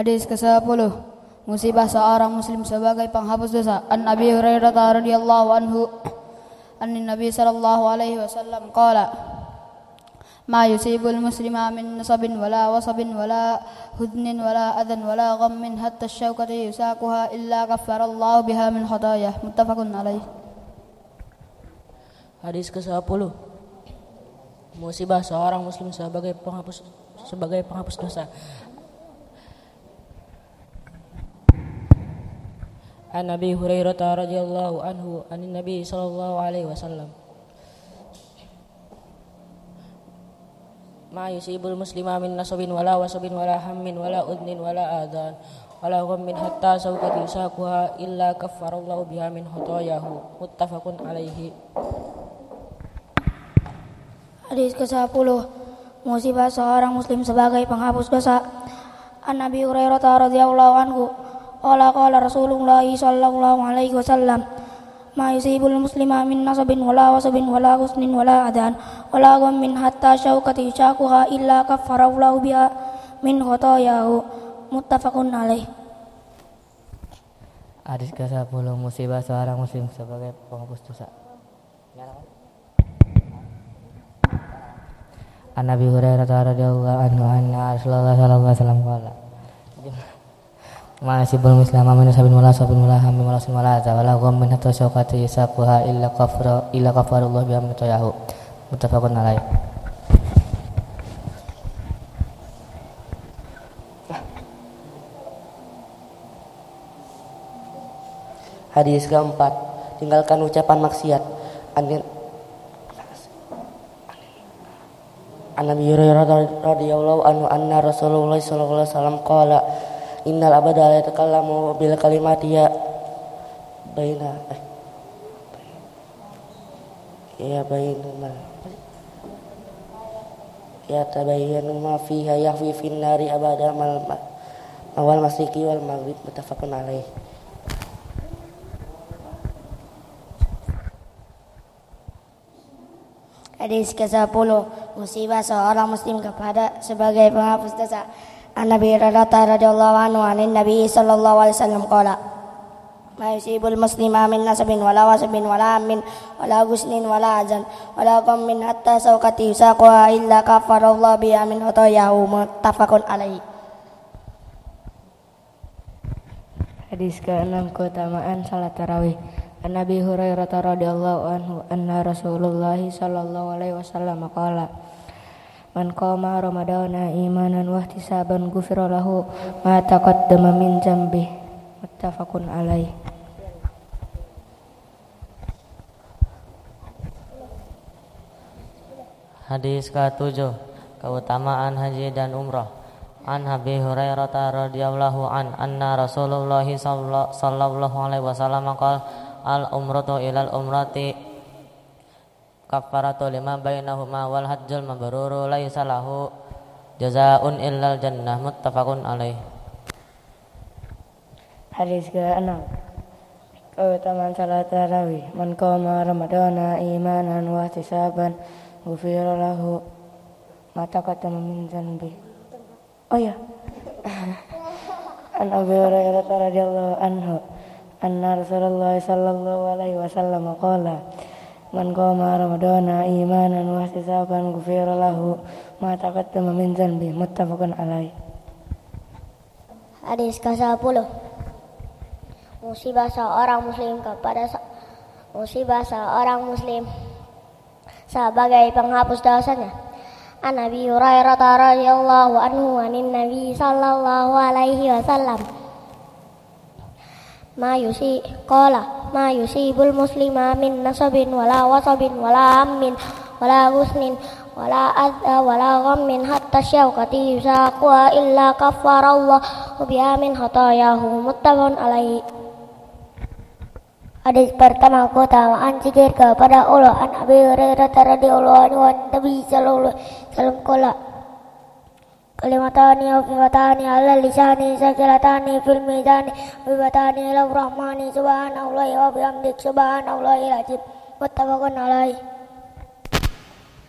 Hadis ke-10. Musibah seorang muslim sebagai penghapus dosa. An Abi Hurairah radhiyallahu anhu anna Nabi sallallahu alaihi wasallam qala ma yusibul muslima min nasabin wala wasabin wala hudnin wala adan wala ghammin hatta asy-syaukati yusaquha illa kaffarallahu biha min khataayah. Muttafaqun alaih. Hadis ke-10. Musibah seorang muslim sebagai penghapus dosa. An Abi Hurairah radhiyallahu anhu anin Nabi sallallahu alaihi wasallam ma yusibul muslima min nasabin wala wasabin wala hammin wala udnin wala adan wala ghammin hatta sawqat yusaquha illa kaffarallahu biha min khotoyahu. Muttafaqun alaihi. Hadis ke-10. Musibah seorang muslim sebagai penghapus dosa. An Nabi Hurairah radhiyallahu anhu qala Rasulullah sallallahu alaihi wasallam ma yusibul muslima min nasabin wala wasabin wala husnin wala adan wala ghammin hatta syaukati yusaquha illa kaffarallahu biha min khotoyahu. Muttafaqun alaih. Hadis ke-10. Musibah seorang muslim sebagai penghapus dosa. An Nabi Hurairah radhiyallahu anhu anna Rasulullah sallallahu alaihi wasallam qala ma yusibul muslima min nasabin wala sabin wala hammin wala sin wala adza wala ghammin hatta syaukati yusaquha illa kafarallahu biha min khotoyahu. Muttafaqun alaih. Hadis keempat. Tinggalkan ucapan maksiat. An Nabi Hurairah radhiyallahu anhu anna Rasulullah sallallahu alaihi wasallam qala innal abada la yatakallamu bil kalimati tabayyanu ma fiha yahwi fin nari abada wal masiki wal maghrib. Muttafaqun alaih. Hadis ke-10. Musibah seorang muslim kepada sebagai penghapus dosa. An Nabi radhiyallahu anhu anin Nabi sallallahu alaihi wasallam qala ma yusibul muslima min nasabin wala wasabin wala hammin wala ghusnin wala azan wala ghammin hatta sawqati yusaquha illa kaffarallahu biha min khotoyahu. Muttafaqun alaihi. Hadis ke-6. Keutamaan salat tarawih. An Nabi Hurairah radhiyallahu anhu anna Rasulullah sallallahu alaihi wasallam qala man qama ramadana imanan wa ihtisaban ghufira lahu ma taqaddama min dzambi. Muttafaqun alaih. Hadis ke-7. Keutamaan haji dan umrah. An Abi Hurairah radhiyallahu anna Rasulullah sallallahu alaihi wasallam qala al umratu ilal umrati kafaratu lima bainahuma wal hajjul mabruru laisa lahu jazaa'un illal jannah. Muttafaqun alaih. Hadis ke-6. Keutamaan salat tarawih. Man qama ramadana imanan wa ihtisaban ghufira lahu ma taqaddama min dzanbi. Oh ya. An Abi Hurairah radhiyallahu anhu anna Rasulullah sallallahu alaihi wasallam qala man qama ramadana imanan wa ihtisaban ghufira lahu ma taqaddama min dzanbi. Muttafaqun alaih. Hadis ke-10. Musibah seorang muslim sebagai penghapus dosanya. An Nabi Hurairah radhiyallahu anhu anin Nabi sallallahu alaihi wasallam ma yusibul muslima min nasabin wala wasabin wala hammin wala ghusnin wala adza wala ghammin hatta syaukati yusaquha illa kaffarallahu biha min khotoyahu. Muttafaqun alaihi. Hadis pertama. Keutamaan zikir kepada Allah. An Abi Hurairah radhiyallahu anhu Nabi sallallahu alaihi wasallam qala kalimatani wa fi'atani ala lisani sakilatani fil mizani wibatani ila rahmani subhanallahi wa bihamdik subhanallahil azim. Muttafaqun alaih.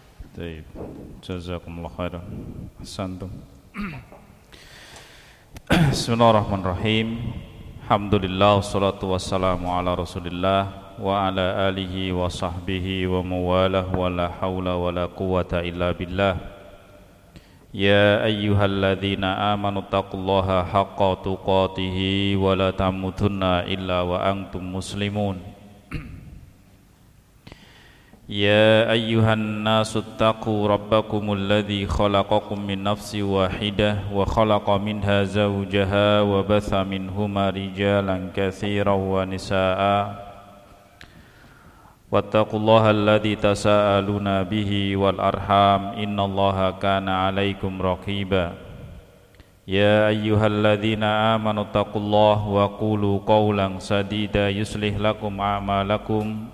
Baik, jazakumullah khairan. Ahsantum. Bismillahirrahmanirrahim. Alhamdulillah wassalatu wassalamu ala Rasulillah wa ala alihi wa sahbihi wa mawalah wa la hawla wa la quwwata illa billah. Ya ayyuhalladzina amanu taqullaha haqqa tuqatih wa la tamutunna illa wa antum muslimun. Ya ayyuhan nasu taqu rabbakumul ladzi khalaqakum min nafsin wahidah wa khalaqa minha zawjaha wa batha minhuma rijalan katsiran wa nisaa'a wattaqullaha alladzi tasaaluna bihi wal arham innallaha kana 'alaikum raqiba. Ya ayyuhalladzina amanu taqullaha wa qulu qawlan sadida yuslih lakum a'malakum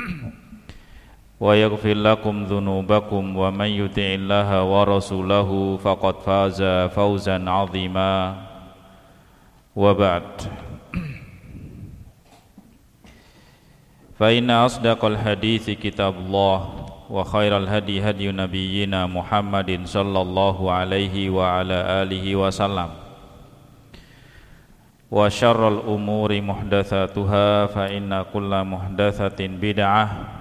wa yaghfir lakum dhunubakum wa man yuti'illaha wa rasulahu faqad faza fawzan 'azima. Wa ba'd. Fa inna asdaqal hadithi kitabullah wa khairal hadi hadi nabiyyina Muhammadin sallallahu alaihi wa ala alihi wasallam. Wa syarrul umuri muhdatsatuha fa inna kulla muhdatsatin bid'ah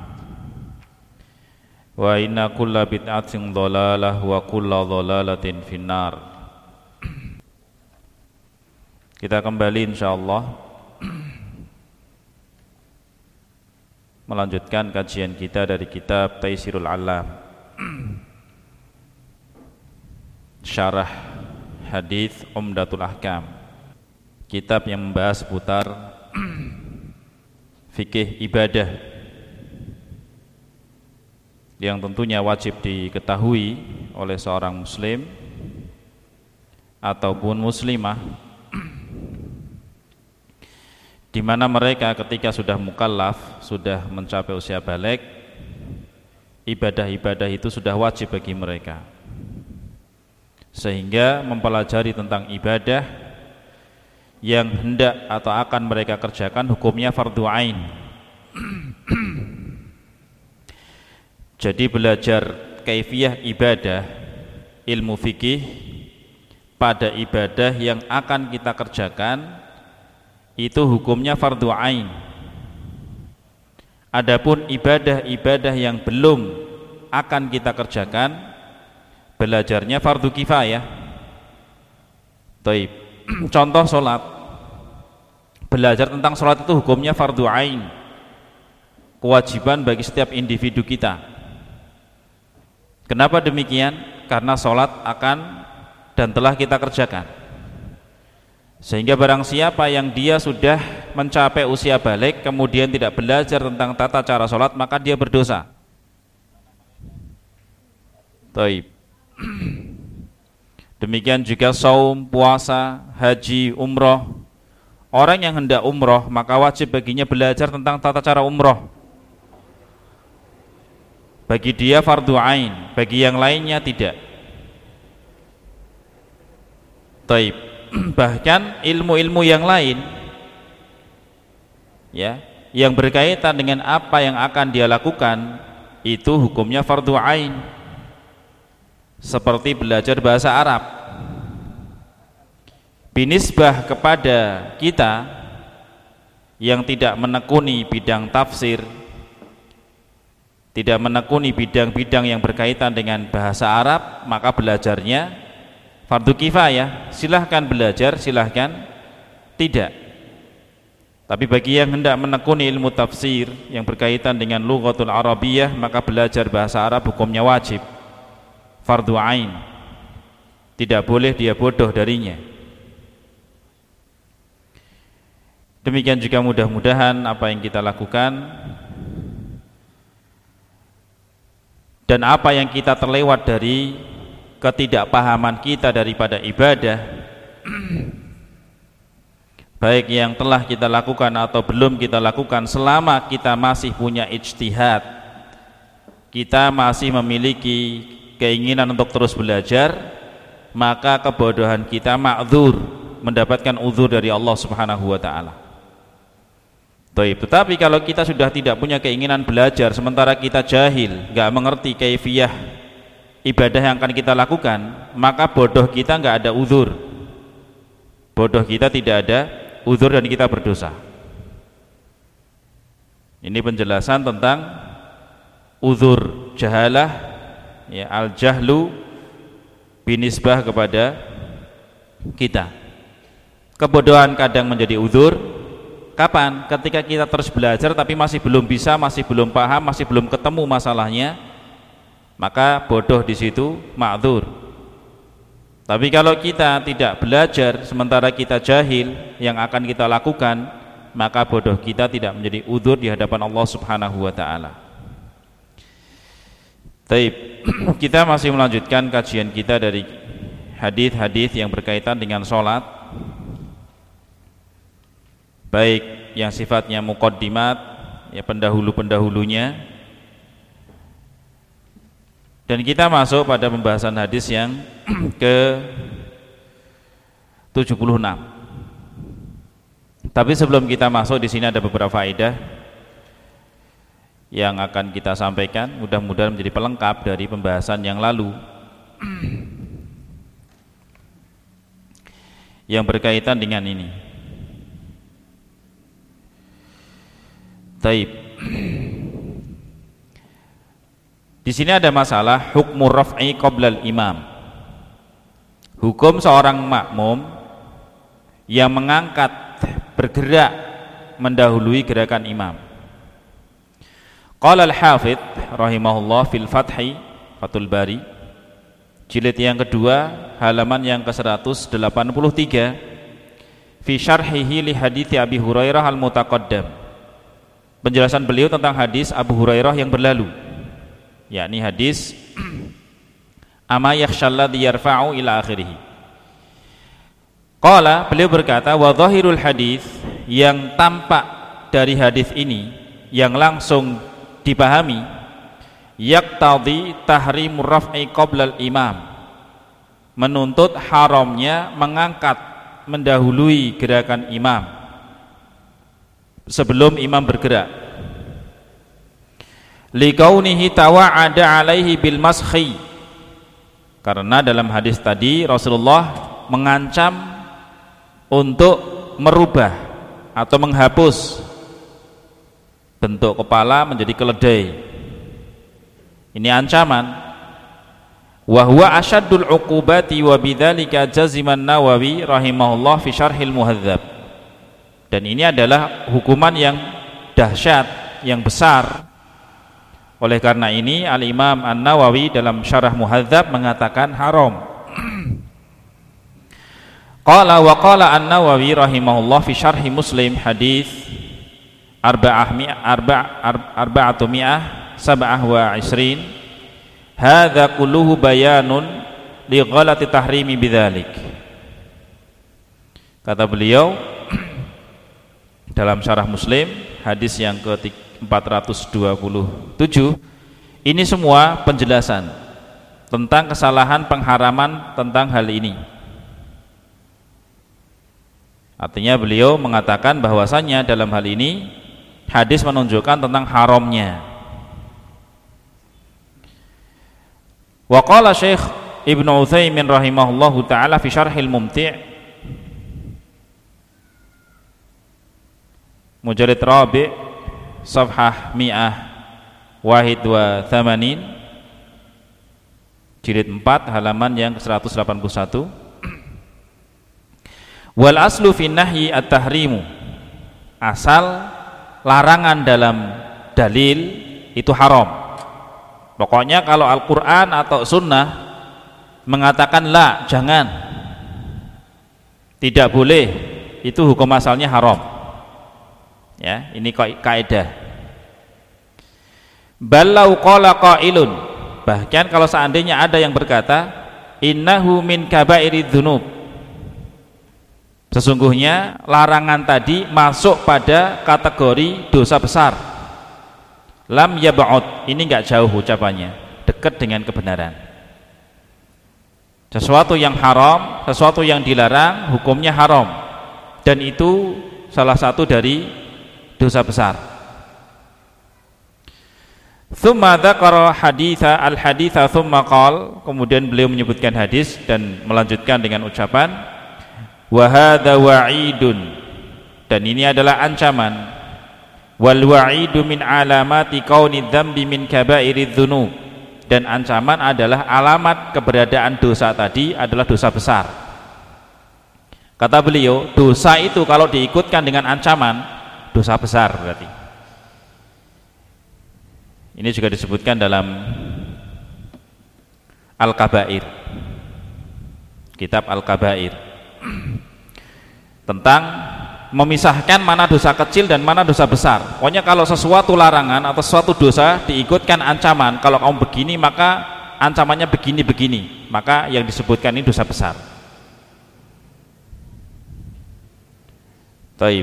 wa inna kulla bid'atin dhalalah wa kulla dhalalatin finnar. Kita kembali insyaallah melanjutkan kajian kita dari kitab Taisirul Alam, Syarah Hadits Umdatul Ahkam, kitab yang membahas seputar fikih ibadah yang tentunya wajib diketahui oleh seorang muslim ataupun muslimah, di mana mereka ketika sudah mukallaf, sudah mencapai usia baligh, ibadah-ibadah itu sudah wajib bagi mereka, sehingga mempelajari tentang ibadah yang hendak atau akan mereka kerjakan hukumnya fardhu ain. Jadi belajar kaifiyah ibadah, ilmu fikih pada ibadah yang akan kita kerjakan itu hukumnya fardhu ain. Adapun ibadah-ibadah yang belum akan kita kerjakan, belajarnya fardhu kifayah. Taib. Contoh sholat, belajar tentang sholat itu hukumnya fardhu ain, kewajiban bagi setiap individu kita. Kenapa demikian? Karena sholat akan dan telah kita kerjakan, sehingga barang siapa yang dia sudah mencapai usia baligh kemudian tidak belajar tentang tata cara sholat, maka dia berdosa. Taib. Demikian juga saum, puasa, haji, umroh. Orang yang hendak umroh maka wajib baginya belajar tentang tata cara umroh. Bagi dia fardhu ain, bagi yang lainnya tidak. Taib. Bahkan ilmu-ilmu yang lain, ya, yang berkaitan dengan apa yang akan dia lakukan, itu hukumnya fardhu ain. Seperti belajar bahasa Arab. Binisbah kepada kita yang tidak menekuni bidang tafsir, tidak menekuni bidang-bidang yang berkaitan dengan bahasa Arab, maka belajarnya fardu kifayah. Silahkan belajar, silahkan tidak. Tapi bagi yang hendak menekuni ilmu tafsir yang berkaitan dengan lughatul Arabiyah, maka belajar bahasa Arab hukumnya wajib, fardu ain. Tidak boleh dia bodoh darinya. Demikian juga mudah-mudahan apa yang kita lakukan dan apa yang kita terlewat dari ketidakpahaman kita daripada ibadah, baik yang telah kita lakukan atau belum kita lakukan, selama kita masih punya ijtihad, kita masih memiliki keinginan untuk terus belajar, maka kebodohan kita ma'dzur, mendapatkan uzur dari Allah Subhanahu wa taala. Tetapi kalau kita sudah tidak punya keinginan belajar, sementara kita jahil, nggak mengerti kaifiyah ibadah yang akan kita lakukan, maka bodoh kita nggak ada uzur. bodoh kita tidak ada uzur dan kita berdosa. Ini penjelasan tentang uzur jahalah, ya, al-jahlu binisbah kepada kita. Kebodohan kadang menjadi uzur. Kapan? Ketika kita terus belajar tapi masih belum bisa, masih belum paham, masih belum ketemu masalahnya, maka bodoh di situ ma'dzur. Tapi kalau kita tidak belajar sementara kita jahil yang akan kita lakukan, maka bodoh kita tidak menjadi uzur di hadapan Allah Subhanahu wa taala. Baik, kita masih melanjutkan kajian kita dari hadis-hadis yang berkaitan dengan sholat, baik yang sifatnya muqaddimat, ya, pendahulu-pendahulunya, dan kita masuk pada pembahasan hadis yang ke 76. Tapi sebelum kita masuk, di sini ada beberapa faedah yang akan kita sampaikan, mudah-mudahan menjadi pelengkap dari pembahasan yang lalu yang berkaitan dengan ini. Taib. Di sini ada masalah hukmu raf'i qoblal imam. Hukum seorang makmum yang mengangkat, bergerak mendahului gerakan imam. Qala al-Hafidz rahimahullah fil Fathhi, Fathul Bari, jilid yang kedua, halaman yang ke-183, fi syarhihi li hadithi Abi Hurairah al-mutaqaddam. Penjelasan beliau tentang hadis Abu Hurairah yang berlalu, yakni hadis ama yakhshalladzi yarfa'u ila akhirih. Qala, beliau berkata, wa dhahirul hadis, yang tampak dari hadis ini yang langsung dipahami, yaqtadi tahrimur raf'i qoblal imam, menuntut haramnya mengangkat, mendahului gerakan imam sebelum imam bergerak. Liqaunihi tawa'ada alaihi bil maskhi, karena dalam hadis tadi Rasulullah mengancam untuk merubah atau menghapus bentuk kepala menjadi keledai. Ini ancaman. Wa huwa asyaddul uqubati wa bidzalika jaziman Nawawi rahimahullah fi syarhil muhadzab. Dan ini adalah hukuman yang dahsyat, yang besar. Oleh karena ini Al-Imam An-Nawawi dalam Syarah Muhadzab mengatakan haram. Qala wa qala An-Nawawi rahimahullah fi syarhi Muslim hadis 427 hadza kulluhu bayanun li ghalati tahrimi bidzalik. Kata beliau dalam Syarah Muslim hadis yang ke-427, ini semua penjelasan tentang kesalahan pengharaman tentang hal ini. Artinya beliau mengatakan bahwasannya dalam hal ini hadis menunjukkan tentang haramnya. Wa qala Syekh Ibnu Utsaimin rahimahullahu taala fi Syarhil Mumti' Mujalid Rabi' Safhah 181 jilid 4 halaman yang ke-181. Wal aslu fi nahyi at-tahrimu, asal larangan dalam dalil itu haram. Pokoknya kalau Al-Quran atau Sunnah mengatakan la, jangan, tidak boleh, itu hukum asalnya haram. Ya, ini kaidah. Ballau qala qailun, bahkan kalau seandainya ada yang berkata innahu min kabairidz dzunub, sesungguhnya larangan tadi masuk pada kategori dosa besar. Lam yab'ud, ini enggak jauh ucapannya, dekat dengan kebenaran. Sesuatu yang haram, sesuatu yang dilarang, hukumnya haram, dan itu salah satu dari dosa besar. Tsumma dzakara haditsa al-haditsa tsumma qala, kemudian beliau menyebutkan hadis dan melanjutkan dengan ucapan wa hadza wa'idun, dan ini adalah ancaman. Wal wa'idu min alamati kauni dzambi min kaba'iridz dzunub, dan ancaman adalah alamat keberadaan dosa tadi adalah dosa besar. Kata beliau, dosa itu kalau diikutkan dengan ancaman, dosa besar berarti. Ini juga disebutkan dalam Al-Kabair, kitab Al-Kabair, tentang memisahkan mana dosa kecil dan mana dosa besar. Pokoknya kalau sesuatu larangan atau sesuatu dosa diikutkan ancaman, kalau kamu begini maka ancamannya begini-begini, maka yang disebutkan ini dosa besar. Taib.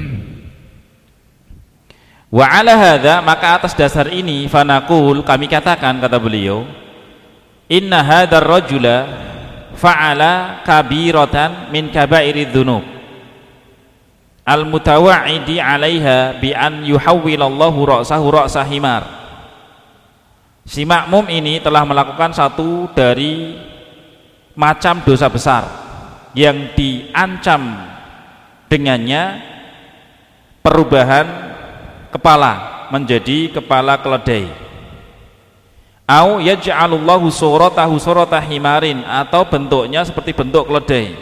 Wa ala hadza, maka atas dasar ini fanaqul, kami katakan, kata beliau, inna hadzal rajula fa'ala kabiratan min kaba'iridz dzunub al-mutawa'idi 'alaiha bi an yuhawwilallahu ra'sahu ra'sa himar. Si makmum ini telah melakukan satu dari macam dosa besar yang diancam dengannya perubahan kepala menjadi kepala keledai. Au yaj'alullahu suratahu surata himarin, atau bentuknya seperti bentuk keledai.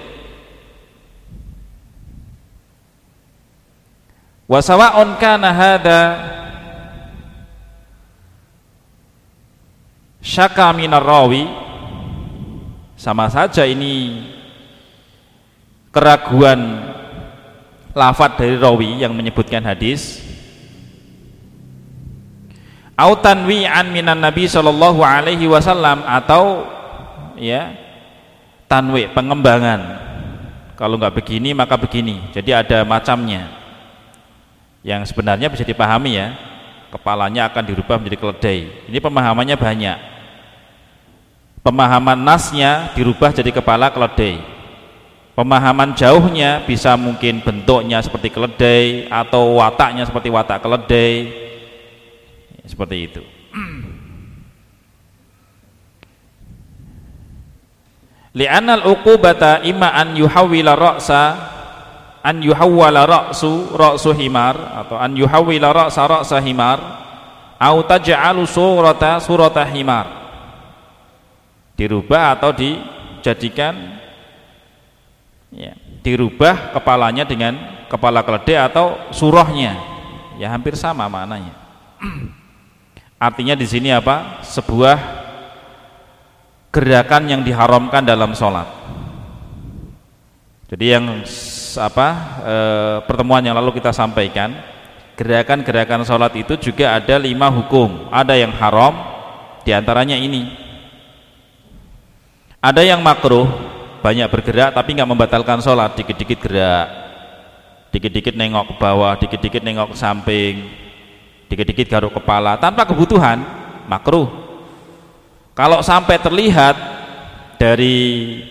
Wa sawa'un kana hadza syaka minar rawi, sama saja ini keraguan lafadz dari rawi yang menyebutkan hadis, au tanwi'an minan nabi sallallahu alaihi wasallam, atau ya tanwi, pengembangan, kalau nggak begini maka begini, jadi ada macamnya yang sebenarnya bisa dipahami ya, kepalanya akan dirubah menjadi keledai. Ini pemahamannya banyak, pemahaman nasnya dirubah jadi kepala keledai, pemahaman jauhnya bisa mungkin bentuknya seperti keledai atau wataknya seperti watak keledai, seperti itu. Li'anal uqubata imma an yuhawwila ra'sa, an yuhawwala ra'su himar, atau an yuhawwila ra'sa himar, au taj'alu surata himar, dirubah atau dijadikan ya, dirubah kepalanya dengan kepala keledai atau surahnya, ya hampir sama maknanya. Artinya di sini apa? Sebuah gerakan yang diharamkan dalam sholat. Jadi yang pertemuan yang lalu kita sampaikan, gerakan-gerakan sholat itu juga ada 5 hukum. Ada yang haram, diantaranya ini. Ada yang makruh, banyak bergerak tapi nggak membatalkan sholat, dikit-dikit gerak, dikit-dikit nengok ke bawah, dikit-dikit nengok ke samping, dikit-dikit garuk kepala tanpa kebutuhan, makruh. Kalau sampai terlihat dari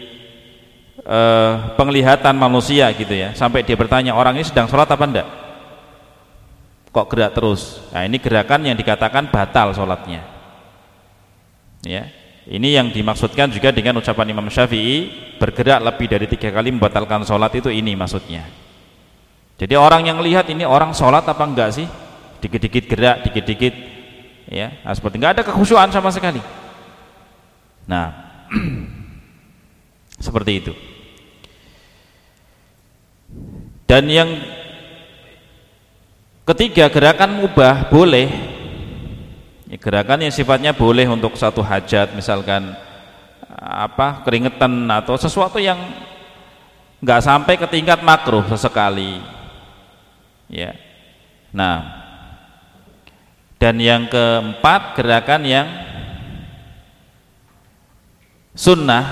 penglihatan manusia gitu ya, sampai dia bertanya orang ini sedang sholat apa enggak, kok gerak terus, nah ini gerakan yang dikatakan batal sholatnya ya. Ini yang dimaksudkan juga dengan ucapan Imam Syafi'i, bergerak lebih dari 3 kali membatalkan sholat, itu ini maksudnya. Jadi orang yang lihat ini orang sholat apa enggak sih, dikit-dikit gerak, dikit-dikit ya, nah, seperti enggak ada kekhusyuan sama sekali. Nah seperti itu. Dan yang ketiga, gerakan mubah, boleh ya, gerakan yang sifatnya boleh untuk satu hajat, misalkan keringetan atau sesuatu yang nggak sampai ke tingkat makruh sesekali ya. Nah, dan yang keempat, gerakan yang sunnah,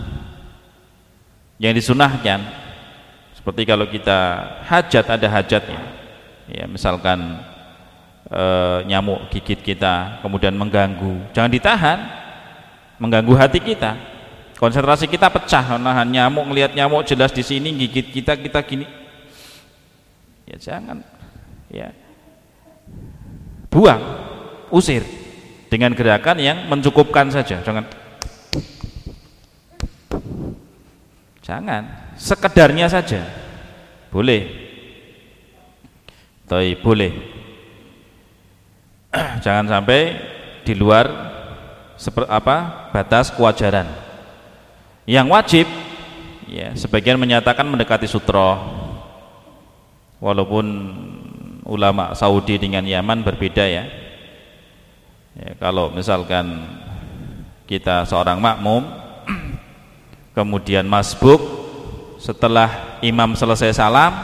yang disunahkan, seperti kalau kita hajat, ada hajatnya ya, misalkan nyamuk gigit kita kemudian mengganggu, jangan ditahan, mengganggu hati kita, konsentrasi kita pecah, nahan nyamuk, ngelihat nyamuk jelas di sini gigit kita gini ya, jangan ya, buang, usir dengan gerakan yang mencukupkan saja, jangan sekedarnya saja boleh. Boleh. Jangan sampai di luar batas kewajaran. Yang wajib ya, sebagian menyatakan mendekati sutra, walaupun ulama Saudi dengan Yaman berbeda ya. Kalau misalkan kita seorang makmum kemudian masbuk, setelah imam selesai salam,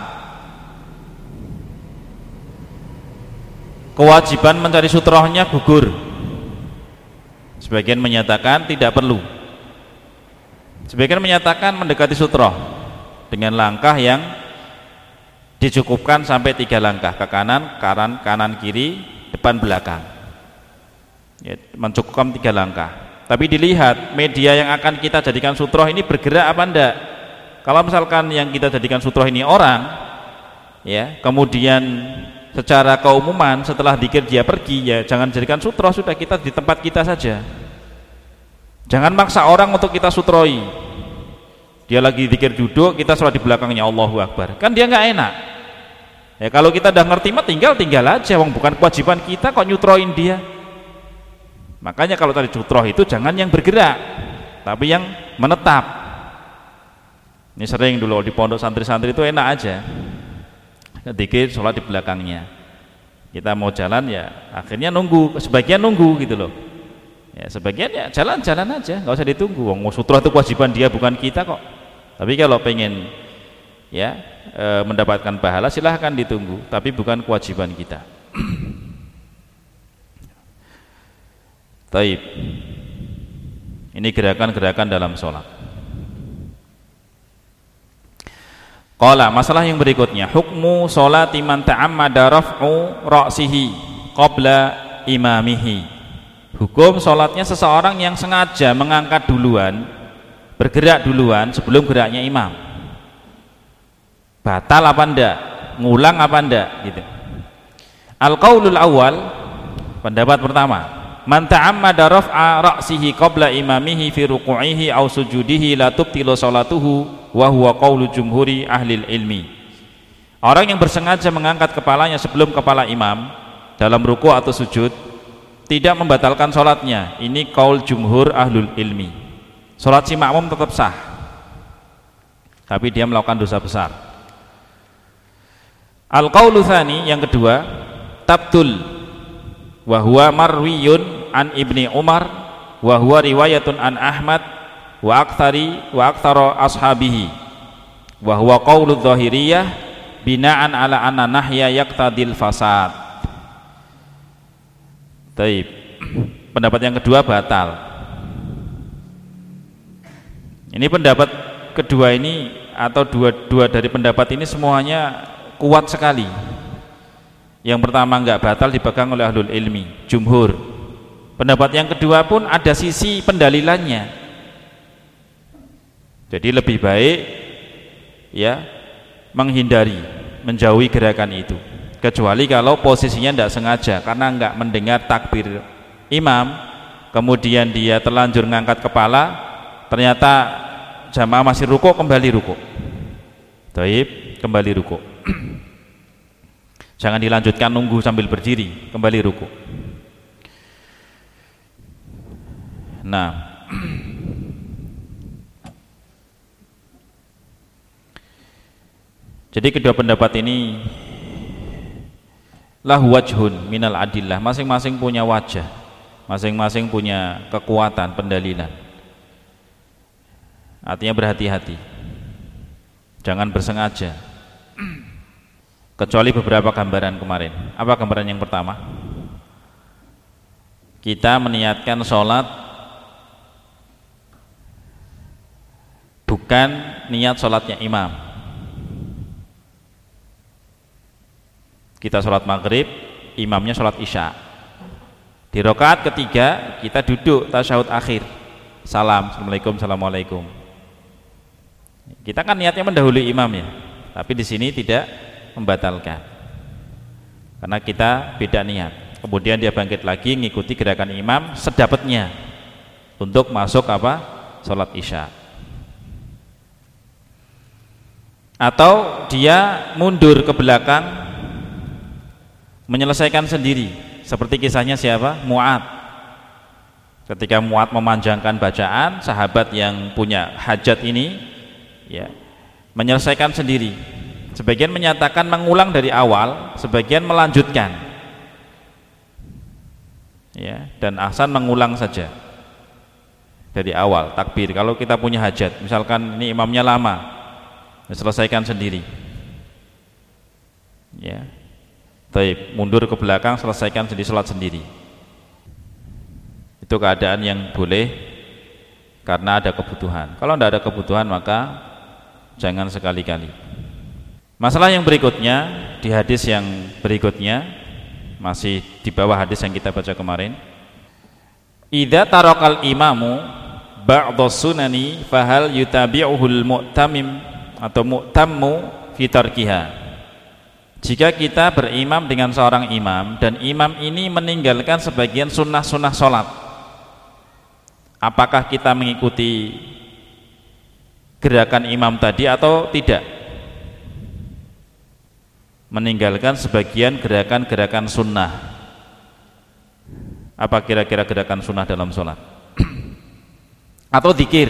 kewajiban mencari sutrohnya gugur. Sebagian menyatakan tidak perlu, sebagian menyatakan mendekati sutroh dengan langkah yang dicukupkan sampai 3 langkah, ke kanan, kanan kiri, depan belakang ya, mencukupkan 3 langkah. Tapi dilihat media yang akan kita jadikan sutroh ini bergerak apa enggak. Kalau misalkan yang kita jadikan sutroh ini orang ya, kemudian secara keumuman setelah zikir dia pergi, ya jangan jadikan sutroh, sudah kita di tempat kita saja. Jangan maksa orang untuk kita sutroi. Dia lagi zikir duduk, kita sholat di belakangnya, Allahu Akbar, kan dia nggak enak ya. Kalau kita udah ngerti mah tinggal aja, wong bukan kewajiban kita kok nyutroin dia. Makanya kalau tadi sutroh itu jangan yang bergerak, tapi yang menetap. Ini sering dulu di pondok santri-santri itu enak aja, zikir sholat di belakangnya, kita mau jalan ya akhirnya nunggu, sebagian nunggu gitu loh ya, sebagian ya jalan-jalan aja, nggak usah ditunggu, wong sutroh itu kewajiban dia bukan kita kok. Tapi kalau pengen ya mendapatkan pahala silahkan ditunggu, tapi bukan kewajiban kita. Taib. Ini gerakan-gerakan dalam sholat. Qala, masalah yang berikutnya, hukmu sholati man ta'ammada raf'u ra'sihi qabla imamihi. Hukum sholatnya seseorang yang sengaja mengangkat duluan, bergerak duluan sebelum geraknya imam. Batal apa enggak? Ngulang apa enggak? Gitu. Al-qaulul awal, pendapat pertama, man ta'ammada raf'a ra'sihi qabla imamihi fi ruku'ihi aw sujudihi la tubtilu sholatuhu wa huwa qaulu jumhuri ahli ilmi. Orang yang bersengaja mengangkat kepalanya sebelum kepala imam dalam ruku atau sujud tidak membatalkan sholatnya. Ini qaul jumhur ahlul ilmi. Sholat si makmum tetap sah, tapi dia melakukan dosa besar. Al-qaulu tsani, yang kedua, tabtul wa huwa marwiyun an Ibni Umar wa huwa riwayatun an Ahmad wa aktsara ashabihi wa huwa qaulu dzahiriyah bina'an ala anna nahya yaqtadil fasad. Taib. Pendapat yang kedua batal. Ini pendapat kedua ini atau dua dari pendapat ini semuanya kuat sekali. Yang pertama enggak batal dipegang oleh ahlul ilmi, jumhur. Pendapat yang kedua pun ada sisi pendalilannya. Jadi lebih baik ya menghindari, menjauhi gerakan itu, kecuali kalau posisinya tidak sengaja karena enggak mendengar takbir imam, kemudian dia terlanjur ngangkat kepala, ternyata jamaah masih rukuk, kembali rukuk. Taib, kembali rukuk. Jangan dilanjutkan nunggu sambil berdiri, kembali rukuk. Nah, jadi kedua pendapat ini lahu wajhun minal adillah, masing-masing punya wajah, masing-masing punya kekuatan pendalilan. Artinya berhati-hati, jangan bersengaja, kecuali beberapa gambaran kemarin. Apa gambaran yang pertama? Kita meniatkan sholat bukan niat sholatnya imam. Kita sholat maghrib, imamnya sholat isya. Di rakaat ketiga kita duduk tasyahud akhir, salam, assalamualaikum, assalamualaikum. Kita kan niatnya mendahului imam ya, tapi di sini tidak membatalkan karena kita beda niat. Kemudian dia bangkit lagi ngikuti gerakan imam sedapatnya untuk masuk sholat isya. atau dia mundur ke belakang menyelesaikan sendiri, seperti kisahnya siapa? Mu'ad. Ketika Mu'ad memanjangkan bacaan, sahabat yang punya hajat ini ya menyelesaikan sendiri. Sebagian menyatakan mengulang dari awal, sebagian melanjutkan ya, dan ahsan mengulang saja dari awal takbir. Kalau kita punya hajat, misalkan ini imamnya lama, selesaikan sendiri ya. Baik, mundur ke belakang, selesaikan sendiri, salat sendiri. Itu keadaan yang boleh karena ada kebutuhan. Kalau tidak ada kebutuhan maka jangan sekali-kali. Masalah yang berikutnya, di hadis yang berikutnya, masih di bawah hadis yang kita baca kemarin, idza tarakal imamu ba'dha sunani fahal yutabi'uhul mu'tamim atau mu'tammu fi tarkiha. Jika kita berimam dengan seorang imam dan imam ini meninggalkan sebagian sunnah-sunnah sholat, apakah kita mengikuti gerakan imam tadi atau tidak? Meninggalkan sebagian gerakan-gerakan sunnah. Apa kira-kira gerakan sunnah dalam sholat? Atau zikir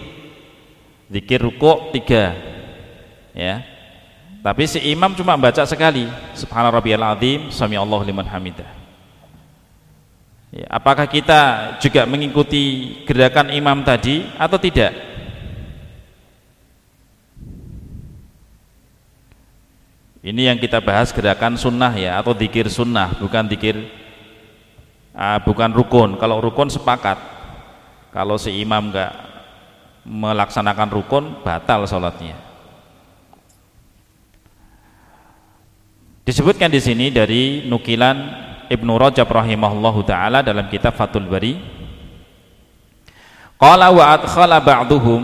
rukuk 3 ya, tapi si imam cuma baca sekali, subhana rabbiyal azim, sami Allahu liman hamidah ya, apakah kita juga mengikuti gerakan imam tadi atau tidak? Ini yang kita bahas, gerakan sunnah ya, atau zikir sunnah, bukan zikir bukan rukun. Kalau rukun sepakat, kalau si imam enggak melaksanakan rukun batal sholatnya. Disebutkan di sini dari nukilan Ibnu Rajab rahimahullahu taala dalam kitab Fathul Bari. Qala wa adkhala ba'duhum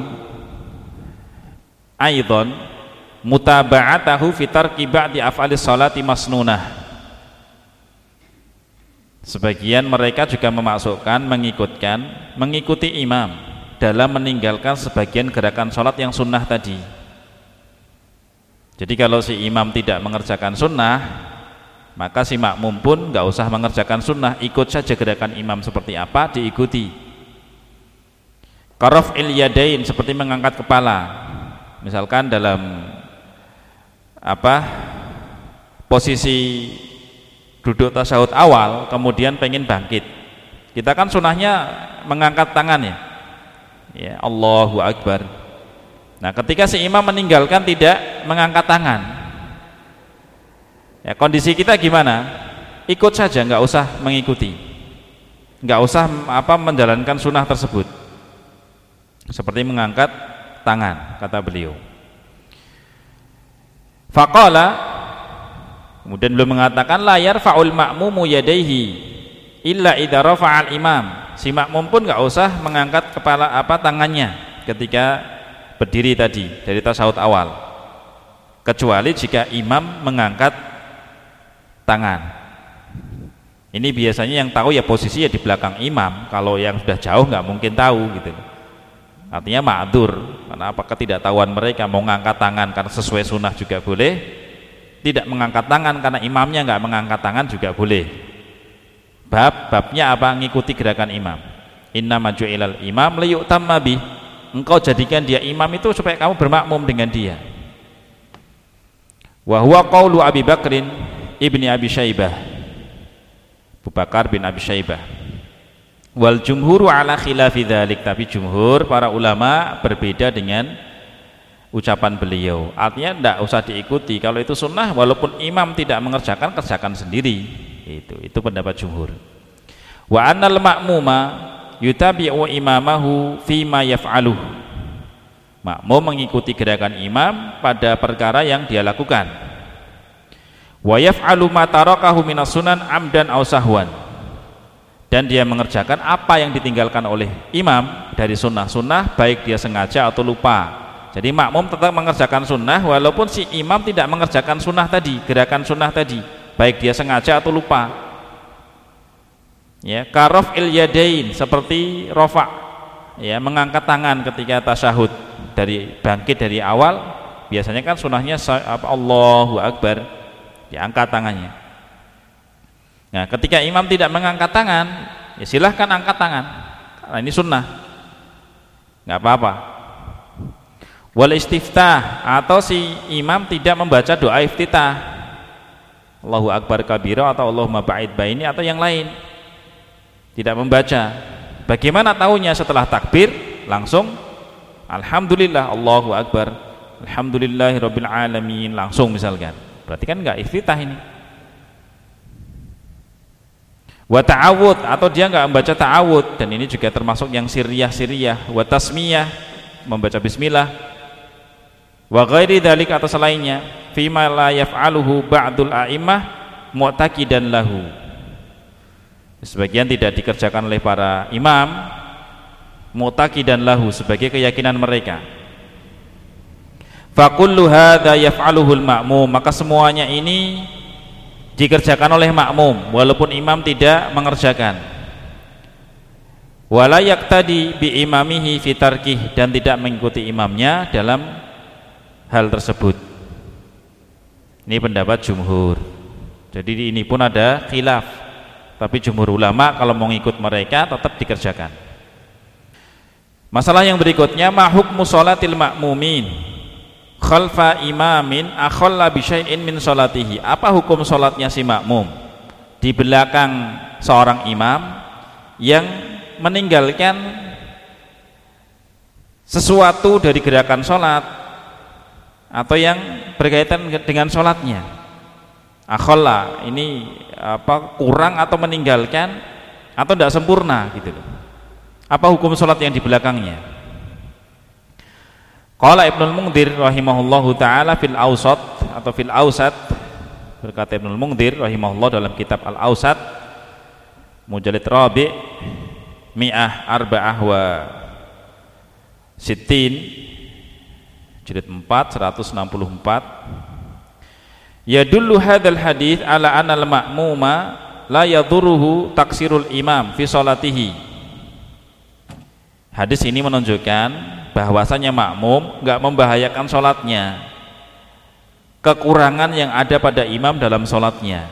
aidan mutaba'atahu fi tarki ba'di af'alis salati masnunah. Sebagian mereka juga memasukkan, mengikuti imam dalam meninggalkan sebagian gerakan salat yang sunnah tadi. Jadi kalau si imam tidak mengerjakan sunnah, maka si makmum pun nggak usah mengerjakan sunnah, ikut saja gerakan imam seperti apa, diikuti. Karaf'il yadain, seperti mengangkat kepala, misalkan dalam posisi duduk tasyahud awal, kemudian pengen bangkit, kita kan sunnahnya mengangkat tangan ya, Allahu Akbar. Nah, ketika si imam meninggalkan tidak mengangkat tangan, ya kondisi kita gimana? Ikut saja, nggak usah mengikuti, nggak usah menjalankan sunnah tersebut, seperti mengangkat tangan, kata beliau. Faqala, kemudian beliau mengatakan la yarfa'ul ma'mumu yadaihi illa idza rafa'al imam. Si makmum pun nggak usah mengangkat kepala tangannya ketika berdiri tadi dari tasyahud awal, kecuali jika imam mengangkat tangan. Ini biasanya yang tahu ya posisi ya di belakang imam. Kalau yang sudah jauh nggak mungkin tahu gitu. Artinya ma'dzur, karena apakah ketidaktahuan mereka. Mau ngangkat tangan karena sesuai sunnah juga boleh, tidak mengangkat tangan karena imamnya nggak mengangkat tangan juga boleh. Babnya apa? Ngikuti gerakan imam. Inna maju'ilal imam liyu'tamma bih. Engkau jadikan dia imam itu supaya kamu bermakmum dengan dia. Wa huwa qaulu Abi Bakrin ibni Abi Syaibah, Abu Bakar bin Abi Syaibah. Wal jumhuru ala khilafi dzalik, tapi jumhur para ulama berbeda dengan ucapan beliau. Artinya tidak usah diikuti, kalau itu sunnah walaupun imam tidak mengerjakan, kerjakan sendiri. Itu pendapat jumhur. Wa annal ma'muma yutabi'u imamahu fima yaf'aluh. Makmum mengikuti gerakan imam pada perkara yang dia lakukan. Wa yaf'alu ma tarakahu minas sunan amdan aw sahwan. Dan dia mengerjakan apa yang ditinggalkan oleh imam dari sunnah-sunnah, baik dia sengaja atau lupa. Jadi makmum tetap mengerjakan sunnah walaupun si imam tidak mengerjakan sunnah tadi, gerakan sunnah tadi, baik dia sengaja atau lupa. Ya, karaf'il yadain, seperti rafa', ya, mengangkat tangan ketika tasyahud, dari bangkit dari awal Biasanya kan sunahnya Allahu Akbar, diangkat tangannya. Nah, ketika imam tidak mengangkat tangan, ya silahkan angkat tangan, karena ini sunnah, nggak apa-apa. Wal istiftah, atau si imam tidak membaca doa iftitah, Allahu Akbar kabira atau Allahumma ba'id baini atau yang lain, tidak membaca. Bagaimana tahunya? Setelah takbir langsung alhamdulillah, Allahu Akbar, alhamdulillahirabbil alamin, langsung misalkan. Berarti kan enggak iftitah ini. Wa ta'awud, atau dia enggak membaca ta'awud, dan ini juga termasuk yang siriyah. Wa tasmiyah, membaca bismillah. Wa ghairi dzalik, atau selainnya, fima la yaf'aluhu ba'dul a'immah mu'taqidan lahu. Sebagian tidak dikerjakan oleh para imam, mu'taqidan lahu, sebagai keyakinan mereka. Fa kullu hadza yaf'aluhul ma'mum, maka semuanya ini dikerjakan oleh makmum walaupun imam tidak mengerjakan. Wala yaqtadi bi imamihi fi tarkih, dan tidak mengikuti imamnya dalam hal tersebut. Ini pendapat jumhur. Jadi ini pun ada khilaf, tapi jumhur ulama kalau mau ngikut mereka tetap dikerjakan. Masalah yang berikutnya, ma hukmu sholatil ma'mumin khalfa imamin akhalla bi syai'in min sholatihi. Apa hukum sholatnya si makmum di belakang seorang imam yang meninggalkan sesuatu dari gerakan sholat atau yang berkaitan dengan sholatnya? Akhalla ini kurang atau meninggalkan atau tidak sempurna gitu loh. Apa hukum sholat yang di belakangnya? Qala Ibnul Munzir rahimahullahu taala fil Awsat atau fil Awsat, berkata Ibnul Munzir rahimahullah dalam kitab Al Awsat mujallid rabi' mi'ah arba'ah wa sittin, jilid 4 164, yadullu hadzal hadits ala anal ma'muma la yadhuruhu taksirul imam fi sholatihi. Hadis ini menunjukkan bahwasanya makmum enggak membahayakan sholatnya, kekurangan yang ada pada imam dalam sholatnya.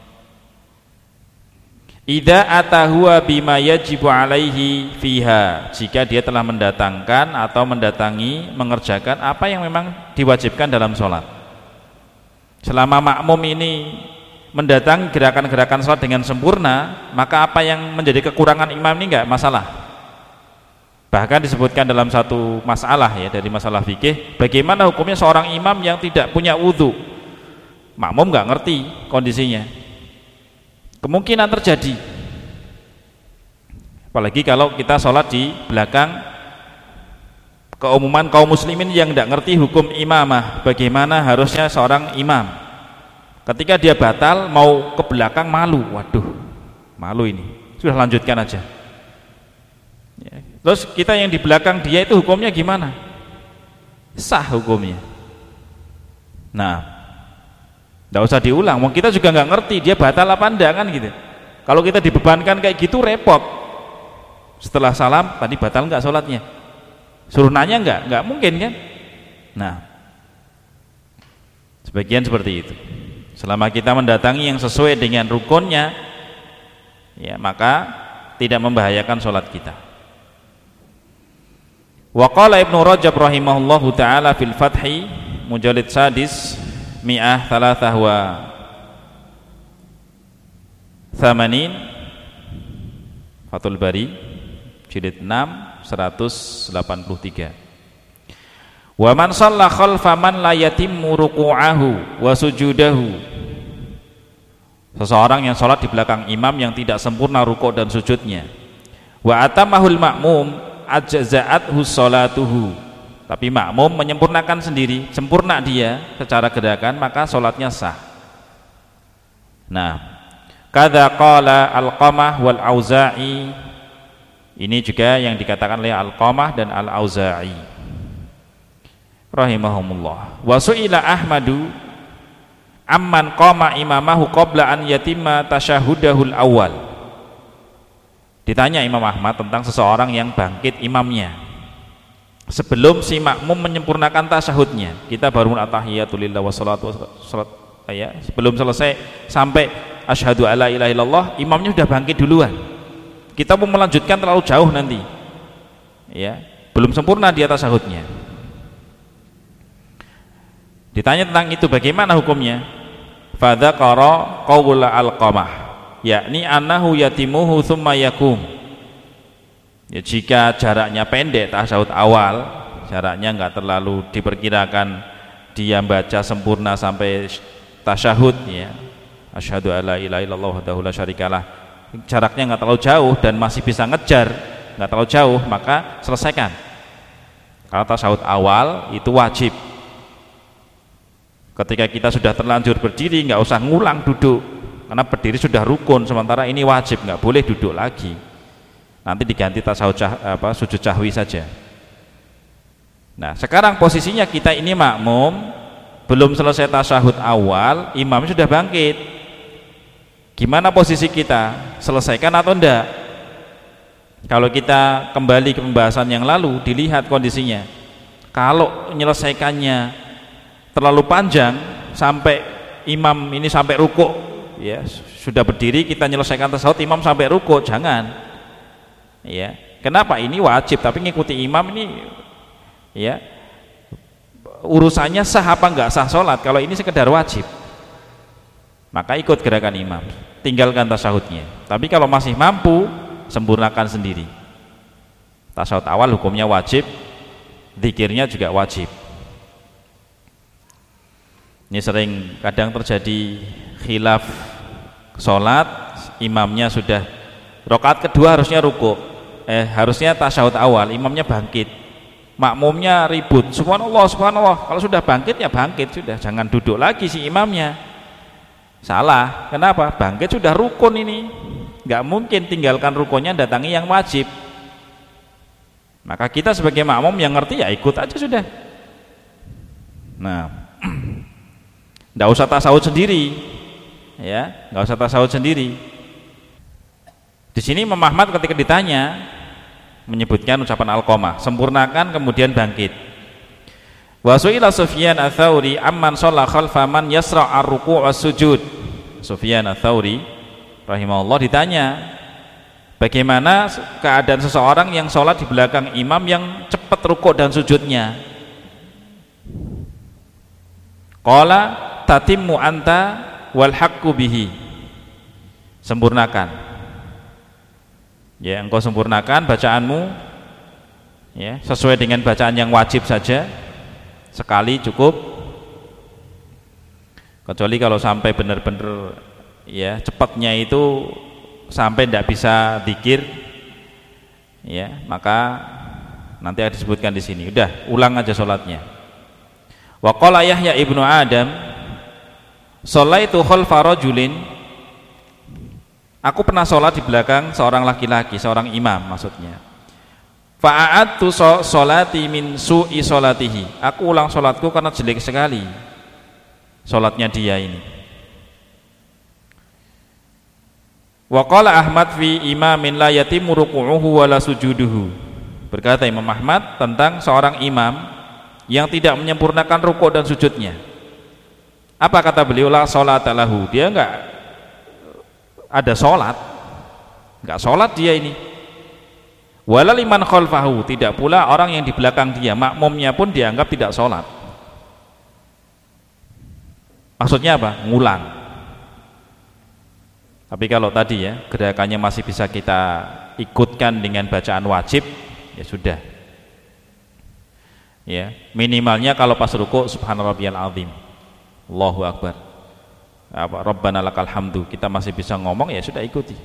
Idza atahuwa bima yajibu alaihi fiha, jika dia telah mendatangkan atau mendatangi mengerjakan apa yang memang diwajibkan dalam sholat. Selama makmum ini mendatangi gerakan-gerakan sholat dengan sempurna, maka apa yang menjadi kekurangan imam ini enggak masalah. Bahkan disebutkan dalam satu masalah ya dari masalah fikih, bagaimana hukumnya seorang imam yang tidak punya wudhu. Makmum nggak ngerti kondisinya, kemungkinan terjadi. Apalagi kalau kita sholat di belakang keumuman kaum muslimin yang nggak ngerti hukum imamah, bagaimana harusnya seorang imam. Ketika dia batal mau ke belakang, malu, waduh, malu ini. Sudah lanjutkan aja. Ya. Terus kita yang di belakang dia itu hukumnya gimana? Sah hukumnya. Nah, tidak usah diulang. Wong kita juga nggak ngerti dia batal apa enggak kan gitu. Kalau kita dibebankan kayak gitu repot. Setelah salam tadi batal nggak sholatnya? Suruh nanya nggak mungkin kan? Nah, sebagian seperti itu. Selama kita mendatangi yang sesuai dengan rukunnya, ya maka tidak membahayakan sholat kita. Wa qala Ibnu Rajab rahimahullahu taala fil Fathi mujallid sadis mi'ah thalathah wa thamanin, Fathul Bari jilid 6 183. Wa man shalla khalfa man la yatimmu ruku'ahu wa sujudahu, seseorang yang sholat di belakang imam yang tidak sempurna rukuk dan sujudnya. Wa atamahul ma'mum ajza'athu sholatuhu, tapi makmum menyempurnakan sendiri, sempurna dia secara gerakan, maka sholatnya sah. Nah, kadza qala Alqamah wal Auza'i, ini juga yang dikatakan oleh Alqamah dan Al-Auza'i rahimahumullah. Wa su'ila Ahmadu amman qama imamahu qabla an yatimma tasyahudahul awal, ditanya Imam Ahmad tentang seseorang yang bangkit imamnya sebelum si makmum menyempurnakan tasyahudnya. Kita baru at-tahiyatulillah wassalatu wassalat, ya, sebelum selesai sampai asyhadu alla ilaha illallah, imamnya sudah bangkit duluan. Kita mau melanjutkan terlalu jauh nanti, ya, belum sempurna dia tasyahudnya. Ditanya tentang itu, bagaimana hukumnya? Fadzakara qaula Alqamah, yakni annahu yatimuhu tsumma yakum. Ya, jika jaraknya pendek tasyahud awal, jaraknya enggak terlalu diperkirakan dia baca sempurna sampai tasyahud, ya, asyhadu alla ilaha illallah wahdahu la syarikalah, jaraknya enggak terlalu jauh dan masih bisa ngejar, enggak terlalu jauh, maka selesaikan. Kalau tasyahud awal itu wajib. Ketika kita sudah terlanjur berdiri, nggak usah ngulang duduk, karena berdiri sudah rukun, sementara ini wajib, nggak boleh duduk lagi. Nanti diganti tasyahud sujud sahwi saja. Nah, sekarang posisinya kita ini makmum, belum selesai tasyahud awal, imam sudah bangkit. Gimana posisi kita? Selesaikan atau enggak? Kalau kita kembali ke pembahasan yang lalu, dilihat kondisinya. Kalau menyelesaikannya terlalu panjang sampai imam ini sampai rukuk, ya, sudah berdiri kita menyelesaikan tasyahud, imam sampai rukuk, jangan, ya. Kenapa? Ini wajib, tapi ngikuti imam ini, ya, urusannya sah apa enggak sah sholat. Kalau ini sekedar wajib, maka ikut gerakan imam, tinggalkan tasyahudnya. Tapi kalau masih mampu, sempurnakan sendiri. Tasyahud awal hukumnya wajib, zikirnya juga wajib. Ini sering kadang terjadi khilaf sholat, imamnya sudah rakaat kedua harusnya rukuk, harusnya tasyahud awal, imamnya bangkit, makmumnya ribut, subhanallah subhanallah. Kalau sudah bangkit ya bangkit sudah, jangan duduk lagi si imamnya. Salah, kenapa? Bangkit sudah rukun ini, nggak mungkin tinggalkan rukunnya datangi yang wajib. Maka kita sebagai makmum yang ngerti ya ikut aja sudah. Nah, nggak usah tasawuf sendiri, ya, nggak usah tasawuf sendiri. Di sini Imam Ahmad ketika ditanya menyebutkan ucapan Alqamah, sempurnakan kemudian bangkit. Wa su'ila Sufyan ats-Tsauri amman shalla khalfa man yasra' ar-ruku' was-sujud. Sufyan ats-Tsauri rahimahullah ditanya, bagaimana keadaan seseorang yang sholat di belakang imam yang cepat rukuk dan sujudnya? Qala tatimmu anta wal haqqu bihi, sempurnakan, ya, engkau sempurnakan bacaanmu, ya, sesuai dengan bacaan yang wajib saja, sekali cukup, kecuali kalau sampai benar-benar, ya, cepatnya itu sampai tidak bisa zikir, ya, maka nanti ada disebutkan di sini, udah ulang aja sholatnya. Wa qala Yahya ibnu Adam, sholaitu khalfa rajulin, aku pernah sholat di belakang seorang laki-laki, seorang imam maksudnya. Fa'adtu sholati min su'i sholatihi, aku ulang sholatku karena jelek sekali sholatnya dia ini. Wa qala Ahmad fi imamin la yatimu ruku'uhu wa la sujuduhu, berkata Imam Ahmad tentang seorang imam yang tidak menyempurnakan rukuk dan sujudnya. Apa kata beliau? La sholata lahu, dia enggak ada sholat, enggak sholat dia ini. Wala liman khalfahu, tidak pula orang yang di belakang dia, makmumnya pun dianggap tidak sholat. Maksudnya apa? Ngulang. Tapi kalau tadi, ya, gerakannya masih bisa kita ikutkan dengan bacaan wajib, ya sudah, ya, minimalnya kalau pas rukuk subhanarabbiyal azim, Allahu akbar, Rabbana lakal hamdu, kita masih bisa ngomong, ya sudah ikuti.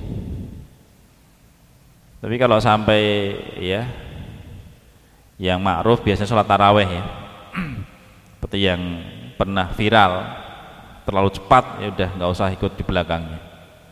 Tapi kalau sampai, ya, yang ma'ruf biasanya sholat taraweh, ya, seperti yang pernah viral, terlalu cepat, ya udah nggak usah ikut di belakangnya.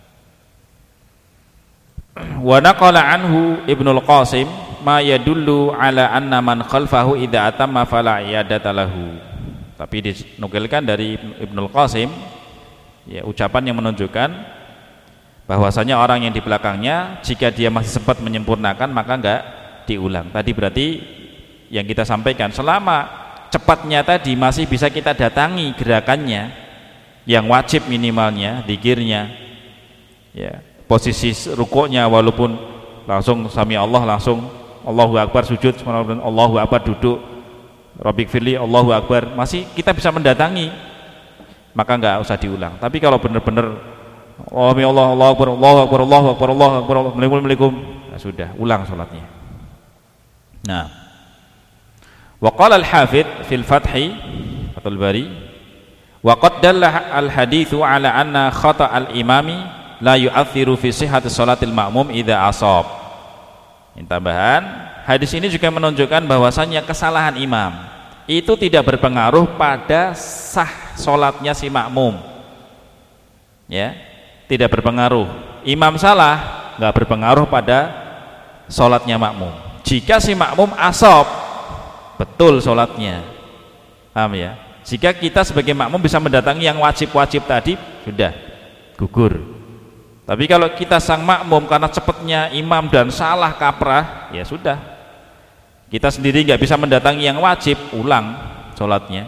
Wa naqala anhu Ibnul Qasim ma yadullu ala anna man khalfahu idza atamma fala iyadata lahu. Tapi dinukilkan dari Ibnul Qasim, ya, ucapan yang menunjukkan bahwasanya orang yang di belakangnya jika dia masih sempat menyempurnakan maka enggak diulang. Tadi berarti yang kita sampaikan, selama cepatnya tadi masih bisa kita datangi gerakannya yang wajib minimalnya, zikirnya, ya, posisi rukuknya walaupun langsung sami Allah, langsung Allahu Akbar sujud, Allahu Akbar duduk, Rabbik firli, Allahu Akbar, masih kita bisa mendatangi, maka nggak usah diulang. Tapi kalau benar-benar Allahu Akbar, Allahu Akbar, Allahu Akbar, Allahu Akbar, Assalamualaikum, nah, sudah ulang sholatnya. Nah, wa qala al-Hafidz fil Fathhi Fathul Bari, wa qad dalla al-haditsu ala anna khata' al-imami la yu'athiru fi sihhati sholatil ma'mum idza asab. Ini tambahan, hadis ini juga menunjukkan bahwasannya kesalahan imam itu tidak berpengaruh pada sah sholatnya si makmum, ya, tidak berpengaruh. Imam salah nggak berpengaruh pada sholatnya makmum. Jika si makmum asab, betul sholatnya, paham ya? Jika kita sebagai makmum bisa mendatangi yang wajib-wajib tadi, sudah gugur. Tapi kalau kita sang makmum karena cepatnya imam dan salah kaprah, ya sudah, kita sendiri nggak bisa mendatangi yang wajib, ulang sholatnya.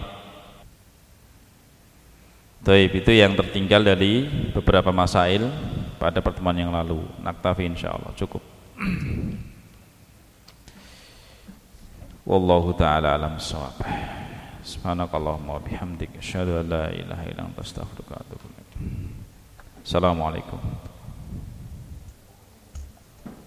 Baik, itu yang tertinggal dari beberapa masail pada pertemuan yang lalu. Naktafi insyaallah, cukup. Wallahu ta'ala alam shawab. Subhanakallahumma wa bihamdika asyhadu an la ilaha illa anta astaghfiruka wa atubu ilaik. Assalamualaikum.